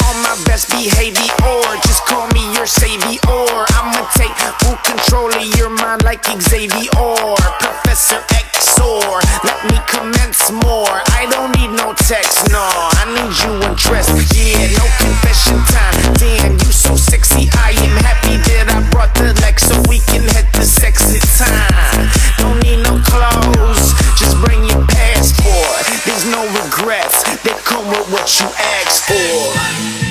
on my best behavior. Just call me your savior. I'ma take full control of your mind like Xavier, Professor XOR. Let me commence more. I don't need no text, no. I need you undressed. Yeah, no confession time. Damn, you so sexy. I am happy that I brought the Lex so we can head to sexy time. Don't need no clothes, just bring your passport. There's no regrets, they come with what you asked for.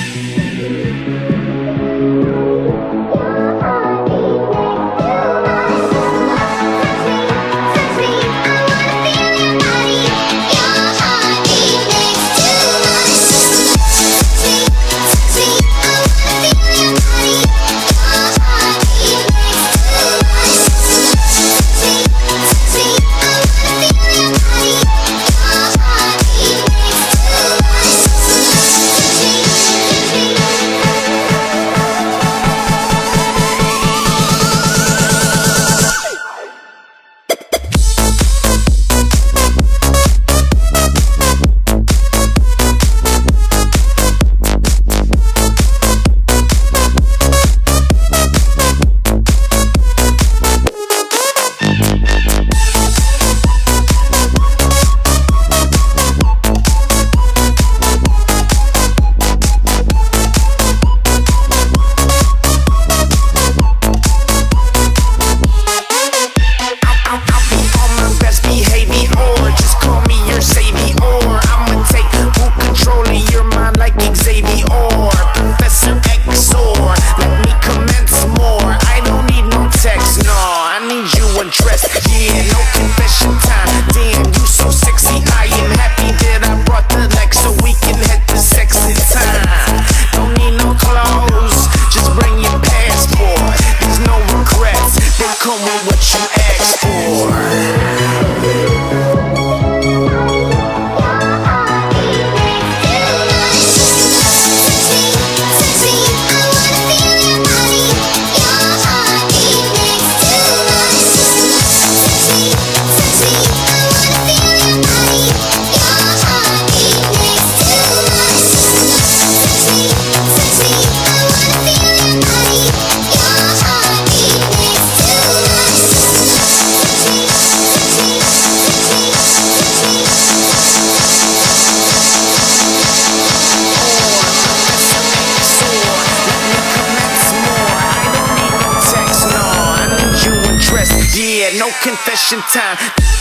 Yeah, no confession time.